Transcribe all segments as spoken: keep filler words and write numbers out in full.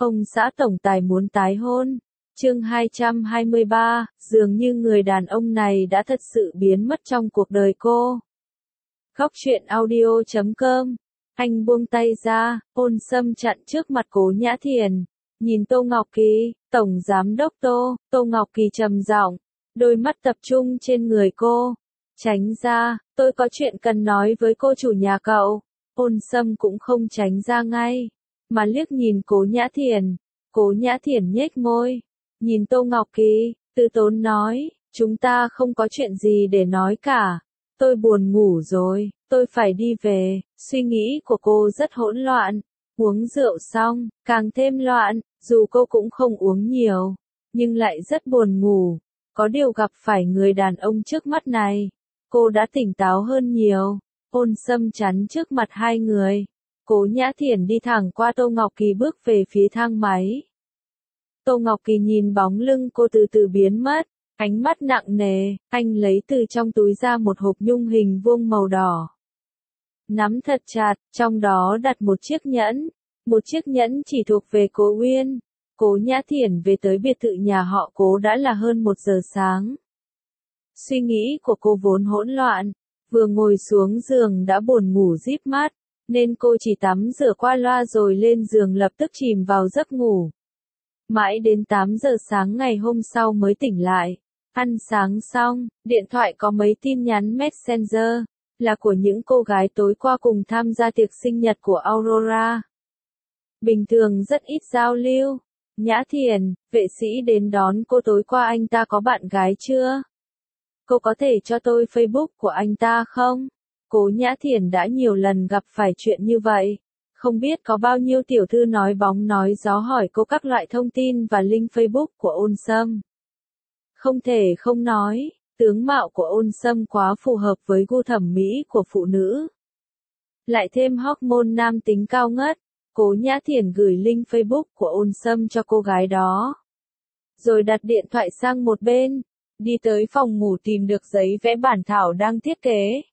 Ông xã tổng tài muốn tái hôn. Chương hai trăm hai mươi ba, dường như người đàn ông này đã thật sự biến mất trong cuộc đời cô. Góc truyện audio chấm com. Anh buông tay ra, Ôn Sâm chặn trước mặt Cố Nhã Thiền. Nhìn Tô Ngọc Kỳ, Tổng Giám đốc Tô, Tô Ngọc Kỳ trầm giọng, đôi mắt tập trung trên người cô. Tránh ra, tôi có chuyện cần nói với cô chủ nhà cậu. Ôn Sâm cũng không tránh ra ngay, mà liếc nhìn Cố Nhã Thiền. Cố Nhã Thiền nhếch môi, nhìn Tô Ngọc Kỳ, từ tốn nói, chúng ta không có chuyện gì để nói cả. Tôi buồn ngủ rồi, tôi phải đi về. Suy nghĩ của cô rất hỗn loạn. Uống rượu xong, càng thêm loạn, dù cô cũng không uống nhiều, nhưng lại rất buồn ngủ. Có điều gặp phải người đàn ông trước mắt này, cô đã tỉnh táo hơn nhiều. Ôn Sâm chắn trước mặt hai người. Cố Nhã Thiền đi thẳng qua Tô Ngọc Kỳ bước về phía thang máy. Tô Ngọc Kỳ nhìn bóng lưng cô từ từ biến mất, ánh mắt nặng nề, anh lấy từ trong túi ra một hộp nhung hình vuông màu đỏ. Nắm thật chặt, trong đó đặt một chiếc nhẫn. Một chiếc nhẫn chỉ thuộc về Cố Uyên. Cố Nhã Thiền về tới biệt thự nhà họ Cố đã là hơn một giờ sáng. Suy nghĩ của cô vốn hỗn loạn, vừa ngồi xuống giường đã buồn ngủ díp mắt, nên cô chỉ tắm rửa qua loa rồi lên giường lập tức chìm vào giấc ngủ. Mãi đến tám giờ sáng ngày hôm sau mới tỉnh lại. Ăn sáng xong, điện thoại có mấy tin nhắn Messenger, là của những cô gái tối qua cùng tham gia tiệc sinh nhật của Aurora. Bình thường rất ít giao lưu. Nhã Thiền, vệ sĩ đến đón cô tối qua anh ta có bạn gái chưa? Cô có thể cho tôi Facebook của anh ta không? Cố Nhã Thiền đã nhiều lần gặp phải chuyện như vậy. Không biết có bao nhiêu tiểu thư nói bóng nói gió hỏi cô các loại thông tin và link Facebook của Ôn Sâm. Không thể không nói, tướng mạo của Ôn Sâm quá phù hợp với gu thẩm mỹ của phụ nữ. Lại thêm hormone nam tính cao ngất, Cố Nhã Thiền gửi link Facebook của Ôn Sâm cho cô gái đó. Rồi đặt điện thoại sang một bên, đi tới phòng ngủ tìm được giấy vẽ bản thảo đang thiết kế.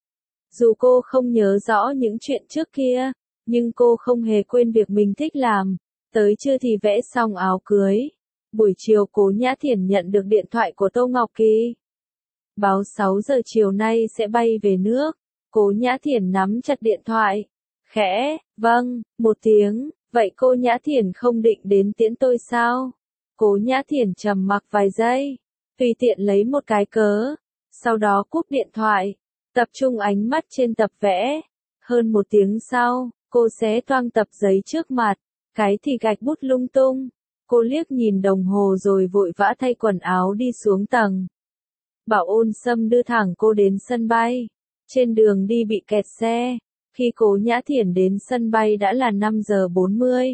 Dù cô không nhớ rõ những chuyện trước kia, nhưng cô không hề quên việc mình thích làm. Tới trưa thì vẽ xong áo cưới. Buổi chiều Cố Nhã Thiền nhận được điện thoại của Tô Ngọc Kỳ. Báo sáu giờ chiều nay sẽ bay về nước. Cố Nhã Thiền nắm chặt điện thoại. Khẽ, vâng, một tiếng, vậy cô Nhã Thiền không định đến tiễn tôi sao? Cố Nhã Thiền trầm mặc vài giây, tùy tiện lấy một cái cớ, sau đó cúp điện thoại, tập trung ánh mắt trên tập vẽ. Hơn một tiếng sau, cô xé toang tập giấy trước mặt, cái thì gạch bút lung tung. Cô liếc nhìn đồng hồ rồi vội vã thay quần áo đi xuống tầng. Bảo Ôn Sâm đưa thẳng cô đến sân bay. Trên đường đi bị kẹt xe. Khi Cố Nhã Thiền đến sân bay đã là năm giờ bốn mươi.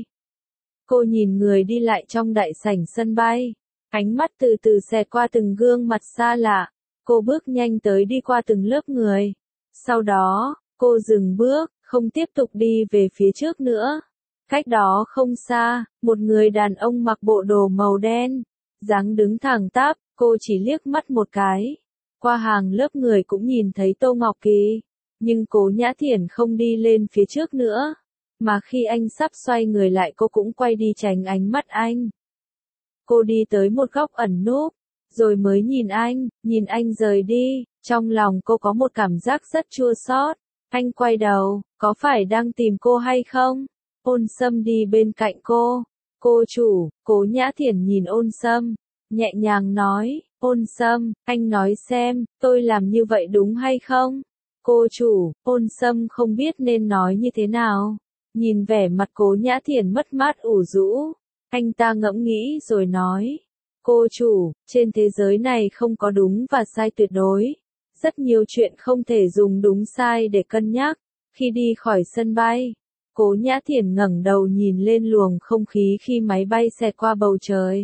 Cô nhìn người đi lại trong đại sảnh sân bay. Ánh mắt từ từ xẹt qua từng gương mặt xa lạ. Cô bước nhanh tới đi qua từng lớp người. Sau đó, cô dừng bước, không tiếp tục đi về phía trước nữa. Cách đó không xa, một người đàn ông mặc bộ đồ màu đen, dáng đứng thẳng tắp, cô chỉ liếc mắt một cái. Qua hàng lớp người cũng nhìn thấy Tô Ngọc Kỳ, nhưng Cố Nhã Thiền không đi lên phía trước nữa, mà khi anh sắp xoay người lại cô cũng quay đi tránh ánh mắt anh. Cô đi tới một góc ẩn núp, rồi mới nhìn anh, nhìn anh rời đi, trong lòng cô có một cảm giác rất chua xót. Anh quay đầu, có phải đang tìm cô hay không? Ôn Sâm đi bên cạnh cô. Cô chủ, Cố Nhã Thiền nhìn Ôn Sâm, nhẹ nhàng nói, Ôn Sâm, anh nói xem, tôi làm như vậy đúng hay không? Cô chủ, Ôn Sâm không biết nên nói như thế nào. Nhìn vẻ mặt Cố Nhã Thiền mất mát ủ rũ, anh ta ngẫm nghĩ rồi nói, cô chủ, trên thế giới này không có đúng và sai tuyệt đối. Rất nhiều chuyện không thể dùng đúng sai để cân nhắc. Khi đi khỏi sân bay, Cố Nhã Thiền ngẩng đầu nhìn lên luồng không khí khi máy bay xẹt qua bầu trời.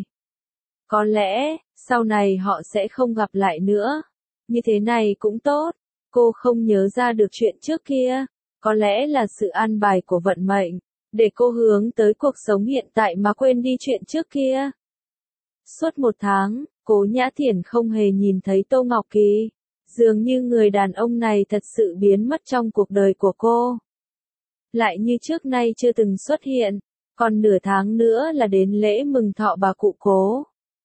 Có lẽ, sau này họ sẽ không gặp lại nữa. Như thế này cũng tốt. Cô không nhớ ra được chuyện trước kia. Có lẽ là sự an bài của vận mệnh, để cô hướng tới cuộc sống hiện tại mà quên đi chuyện trước kia. Suốt một tháng, Cố Nhã Thiền không hề nhìn thấy Tô Ngọc Kỳ. Dường như người đàn ông này thật sự biến mất trong cuộc đời của cô. Lại như trước nay chưa từng xuất hiện. Còn nửa tháng nữa là đến lễ mừng thọ bà cụ Cố.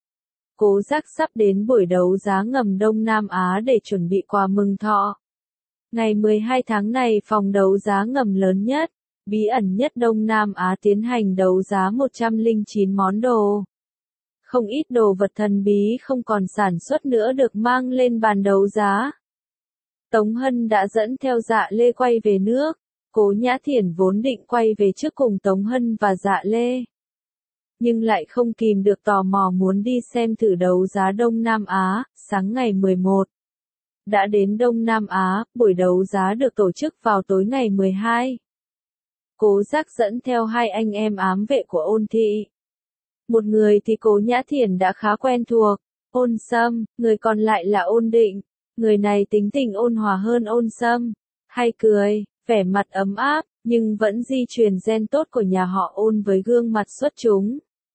Cố Giác sắp đến buổi đấu giá ngầm Đông Nam Á để chuẩn bị quà mừng thọ. Ngày mười hai tháng này phòng đấu giá ngầm lớn nhất, bí ẩn nhất Đông Nam Á tiến hành đấu giá một trăm lẻ chín món đồ. Không ít đồ vật thần bí không còn sản xuất nữa được mang lên bàn đấu giá. Tống Hân đã dẫn theo Dạ Lê quay về nước. Cố Nhã Thiển vốn định quay về trước cùng Tống Hân và Dạ Lê. Nhưng lại không kìm được tò mò muốn đi xem thử đấu giá Đông Nam Á, sáng ngày mười một. Đã đến Đông Nam Á, buổi đấu giá được tổ chức vào tối ngày mười hai. Cố Giác dẫn theo hai anh em ám vệ của Ôn Thị. Một người thì Cố Nhã Thiển đã khá quen thuộc, Ôn Sâm, người còn lại là Ôn Định. Người này tính tình ôn hòa hơn Ôn Sâm, hay cười, vẻ mặt ấm áp, nhưng vẫn di truyền gen tốt của nhà họ Ôn với gương mặt xuất chúng.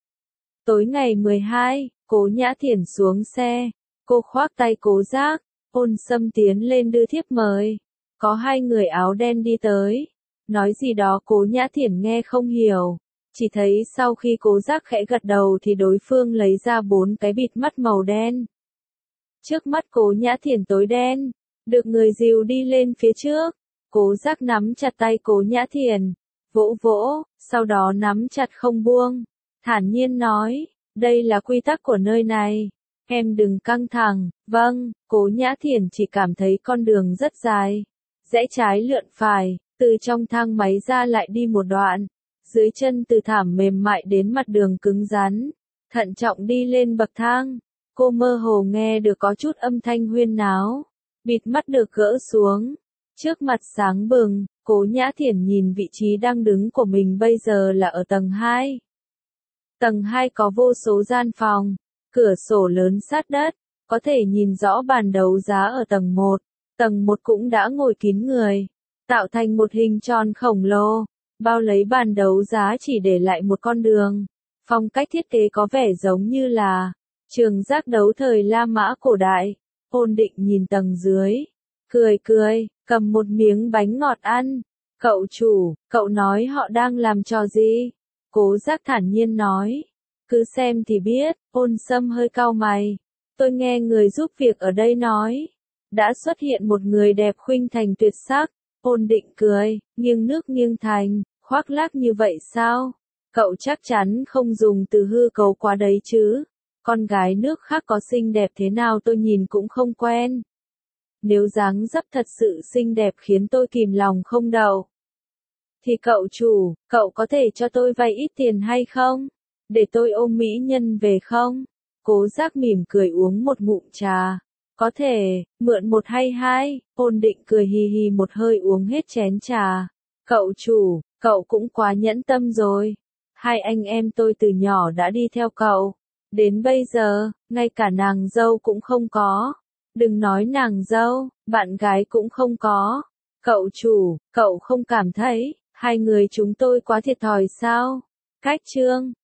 Tối ngày mười hai, Cố Nhã Thiển xuống xe, cô khoác tay Cố Giác, Ôn Sâm tiến lên đưa thiếp mời. Có hai người áo đen đi tới, nói gì đó Cố Nhã Thiển nghe không hiểu, chỉ thấy sau khi Cố Giác khẽ gật đầu thì đối phương lấy ra bốn cái bịt mắt màu đen. Trước mắt Cố Nhã Thiển tối đen, được người dìu đi lên phía trước. Cố Giác nắm chặt tay Cố Nhã Thiển, vỗ vỗ, sau đó nắm chặt không buông, thản nhiên nói, đây là quy tắc của nơi này, em đừng căng thẳng. Vâng. Cố Nhã Thiển chỉ cảm thấy con đường rất dài, rẽ trái lượn phải, từ trong thang máy ra lại đi một đoạn, dưới chân từ thảm mềm mại đến mặt đường cứng rắn, thận trọng đi lên bậc thang. Cô mơ hồ nghe được có chút âm thanh huyên náo, bịt mắt được gỡ xuống. Trước mặt sáng bừng, Cố Nhã Thiển nhìn vị trí đang đứng của mình bây giờ là ở tầng hai. Tầng hai có vô số gian phòng, cửa sổ lớn sát đất, có thể nhìn rõ bàn đấu giá ở tầng một. Tầng một cũng đã ngồi kín người, tạo thành một hình tròn khổng lồ, bao lấy bàn đấu giá chỉ để lại một con đường. Phong cách thiết kế có vẻ giống như là trường giác đấu thời La Mã cổ đại. Ôn Định nhìn tầng dưới, cười cười, cầm một miếng bánh ngọt ăn. Cậu chủ, cậu nói họ đang làm trò gì? Cố Giác thản nhiên nói. Cứ xem thì biết. Ôn Sâm hơi cau mày. Tôi nghe người giúp việc ở đây nói, đã xuất hiện một người đẹp khuynh thành tuyệt sắc. Ôn Định cười, nghiêng nước nghiêng thành, khoác lác như vậy sao? Cậu chắc chắn không dùng từ hư cấu quá đấy chứ? Con gái nước khác có xinh đẹp thế nào tôi nhìn cũng không quen. Nếu dáng dấp thật sự xinh đẹp khiến tôi kìm lòng không đậu, thì cậu chủ, cậu có thể cho tôi vay ít tiền hay không? Để tôi ôm mỹ nhân về không? Cố Giác mỉm cười uống một ngụm trà. Có thể, mượn một hay hai. Ôn Định cười hì hì một hơi uống hết chén trà. Cậu chủ, cậu cũng quá nhẫn tâm rồi. Hai anh em tôi từ nhỏ đã đi theo cậu. Đến bây giờ, ngay cả nàng dâu cũng không có. Đừng nói nàng dâu, bạn gái cũng không có. Cậu chủ, cậu không cảm thấy hai người chúng tôi quá thiệt thòi sao? Cách chương